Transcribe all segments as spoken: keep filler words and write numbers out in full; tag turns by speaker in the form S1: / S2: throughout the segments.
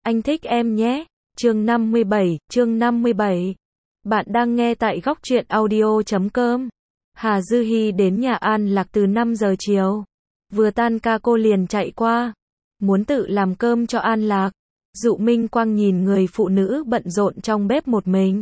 S1: Anh thích em nhé. Chương năm mươi bảy, chương năm mươi bảy. Bạn đang nghe tại góc truyện audio chấm com. Hà Dư Hi đến nhà An Lạc từ năm giờ chiều. Vừa tan ca cô liền chạy qua, muốn tự làm cơm cho An Lạc. Dụ Minh Quang nhìn người phụ nữ bận rộn trong bếp một mình.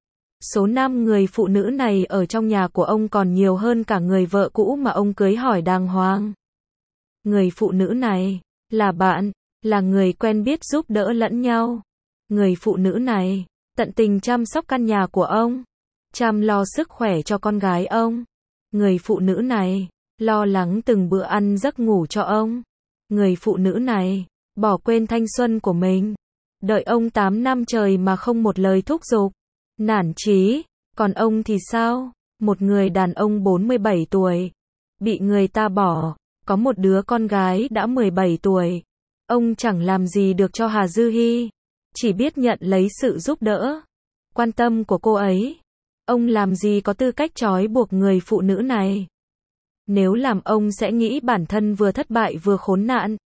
S1: Số năm người phụ nữ này ở trong nhà của ông còn nhiều hơn cả người vợ cũ mà ông cưới hỏi đàng hoàng. Người phụ nữ này là bạn, là người quen biết giúp đỡ lẫn nhau. Người phụ nữ này tận tình chăm sóc căn nhà của ông, chăm lo sức khỏe cho con gái ông. Người phụ nữ này lo lắng từng bữa ăn giấc ngủ cho ông. Người phụ nữ này bỏ quên thanh xuân của mình, đợi ông tám năm trời mà không một lời thúc giục, nản chí. Còn ông thì sao? Một người đàn ông bốn mươi bảy tuổi, bị người ta bỏ, có một đứa con gái đã mười bảy tuổi. Ông chẳng làm gì được cho Hà Dư Hi, chỉ biết nhận lấy sự giúp đỡ, quan tâm của cô ấy. Ông làm gì có tư cách trói buộc người phụ nữ này. Nếu làm ông sẽ nghĩ bản thân vừa thất bại vừa khốn nạn.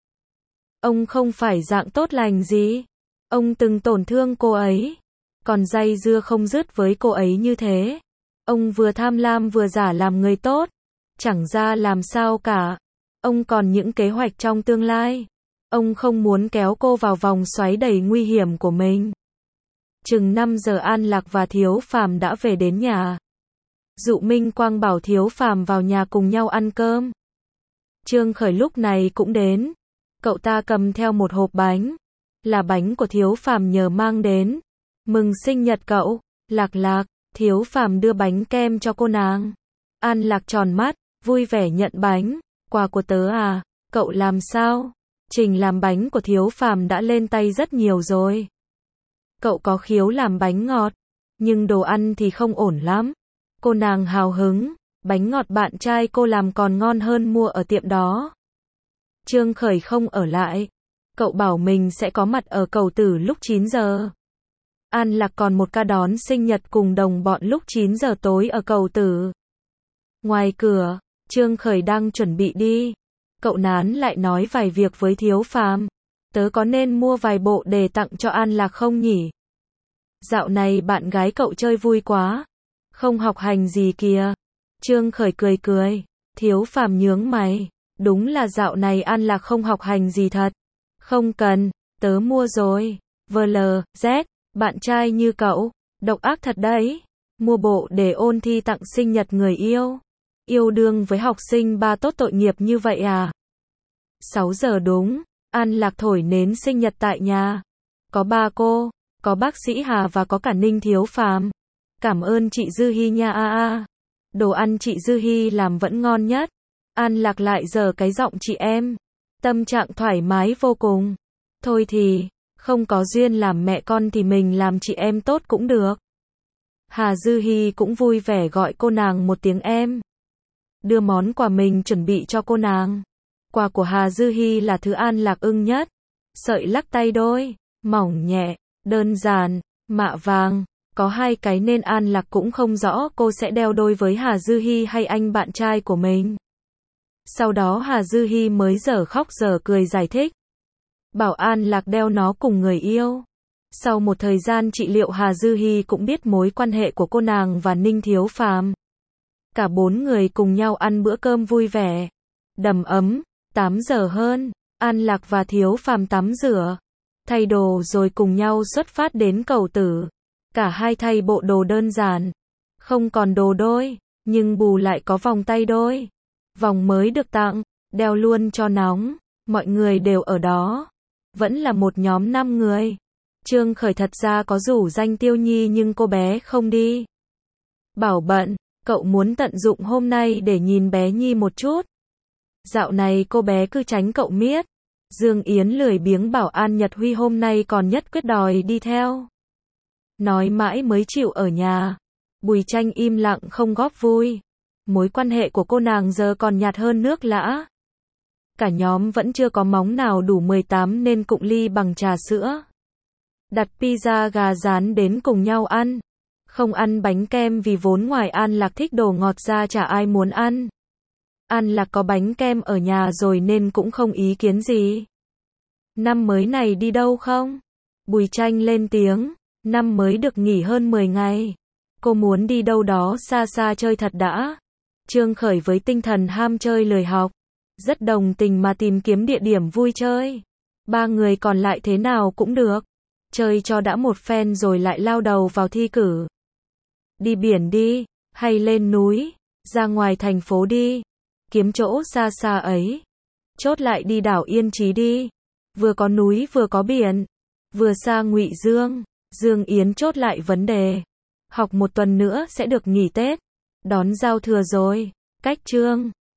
S1: Ông không phải dạng tốt lành gì. Ông từng tổn thương cô ấy, còn dây dưa không dứt với cô ấy như thế. Ông vừa tham lam vừa giả làm người tốt, chẳng ra làm sao cả. Ông còn những kế hoạch trong tương lai. Ông không muốn kéo cô vào vòng xoáy đầy nguy hiểm của mình. Chừng năm giờ An Lạc và Thiếu Phàm đã về đến nhà. Dụ Minh Quang bảo Thiếu Phàm vào nhà cùng nhau ăn cơm. Trương Khởi lúc này cũng đến. Cậu ta cầm theo một hộp bánh, là bánh của Thiếu Phàm nhờ mang đến. Mừng sinh nhật cậu, Lạc Lạc. Thiếu Phàm đưa bánh kem cho cô nàng. An Lạc tròn mắt, vui vẻ nhận bánh. Quà của tớ à? Cậu làm sao? Trình làm bánh của Thiếu Phàm đã lên tay rất nhiều rồi. Cậu có khiếu làm bánh ngọt, nhưng đồ ăn thì không ổn lắm. Cô nàng hào hứng, bánh ngọt bạn trai cô làm còn ngon hơn mua ở tiệm đó. Trương Khởi không ở lại. Cậu bảo mình sẽ có mặt ở Cầu Tử lúc chín giờ. An Lạc còn một ca đón sinh nhật cùng đồng bọn lúc chín giờ tối ở Cầu Tử. Ngoài cửa, Trương Khởi đang chuẩn bị đi. Cậu nán lại nói vài việc với Thiếu Phàm. Tớ có nên mua vài bộ để tặng cho An Lạc không nhỉ? Dạo này bạn gái cậu chơi vui quá, không học hành gì kìa. Trương Khởi cười cười. Thiếu Phàm nhướng mày. Đúng là dạo này An Lạc không học hành gì thật. Không cần, tớ mua rồi. vê lờ dét, bạn trai như cậu, độc ác thật đấy. Mua bộ để ôn thi tặng sinh nhật người yêu. Yêu đương với học sinh ba tốt tội nghiệp như vậy à? sáu giờ đúng, An Lạc thổi nến sinh nhật tại nhà. Có ba cô, có bác sĩ Hà và có cả Ninh Thiếu Phàm. Cảm ơn chị Dư Hi nha a a. Đồ ăn chị Dư Hi làm vẫn ngon nhất. An Lạc lại giở cái giọng chị em. Tâm trạng thoải mái vô cùng. Thôi thì, không có duyên làm mẹ con thì mình làm chị em tốt cũng được. Hà Dư Hi cũng vui vẻ gọi cô nàng một tiếng em. Đưa món quà mình chuẩn bị cho cô nàng. Quà của Hà Dư Hi là thứ An Lạc ưng nhất. Sợi lắc tay đôi, mỏng nhẹ, đơn giản, mạ vàng. Có hai cái nên An Lạc cũng không rõ cô sẽ đeo đôi với Hà Dư Hi hay anh bạn trai của mình. Sau đó Hà Dư Hi mới dở khóc dở cười giải thích. Bảo An Lạc đeo nó cùng người yêu. Sau một thời gian trị liệu Hà Dư Hi cũng biết mối quan hệ của cô nàng và Ninh Thiếu Phàm. Cả bốn người cùng nhau ăn bữa cơm vui vẻ, đầm ấm. tám giờ hơn, An Lạc và Thiếu Phàm tắm rửa, thay đồ rồi cùng nhau xuất phát đến Cầu Tử. Cả hai thay bộ đồ đơn giản, không còn đồ đôi, nhưng bù lại có vòng tay đôi. Vòng mới được tặng, đeo luôn cho nóng. Mọi người đều ở đó. Vẫn là một nhóm năm người. Trương Khởi thật ra có rủ danh Tiêu Nhi nhưng cô bé không đi. Bảo bận, cậu muốn tận dụng hôm nay để nhìn bé Nhi một chút. Dạo này cô bé cứ tránh cậu miết. Dương Yến lười biếng bảo An Nhật Huy hôm nay còn nhất quyết đòi đi theo. Nói mãi mới chịu ở nhà. Bùi Tranh im lặng không góp vui. Mối quan hệ của cô nàng giờ còn nhạt hơn nước lã. Cả nhóm vẫn chưa có móng nào đủ mười tám nên cụng ly bằng trà sữa. Đặt pizza gà rán đến cùng nhau ăn. Không ăn bánh kem vì vốn ngoài An Lạc thích đồ ngọt ra chả ai muốn ăn. An Lạc có bánh kem ở nhà rồi nên cũng không ý kiến gì. Năm mới này đi đâu không? Bùi Tranh lên tiếng, năm mới được nghỉ hơn mười ngày. Cô muốn đi đâu đó xa xa chơi thật đã. Trương Khởi với tinh thần ham chơi lười học, rất đồng tình mà tìm kiếm địa điểm vui chơi. Ba người còn lại thế nào cũng được. Chơi cho đã một phen rồi lại lao đầu vào thi cử. Đi biển đi, hay lên núi, ra ngoài thành phố đi. Kiếm chỗ xa xa ấy. Chốt lại đi đảo Yên Trí đi. Vừa có núi vừa có biển. Vừa xa Ngụy Dương. Dương Yến chốt lại vấn đề. Học một tuần nữa sẽ được nghỉ Tết. Đón giao thừa rồi. Cách Trương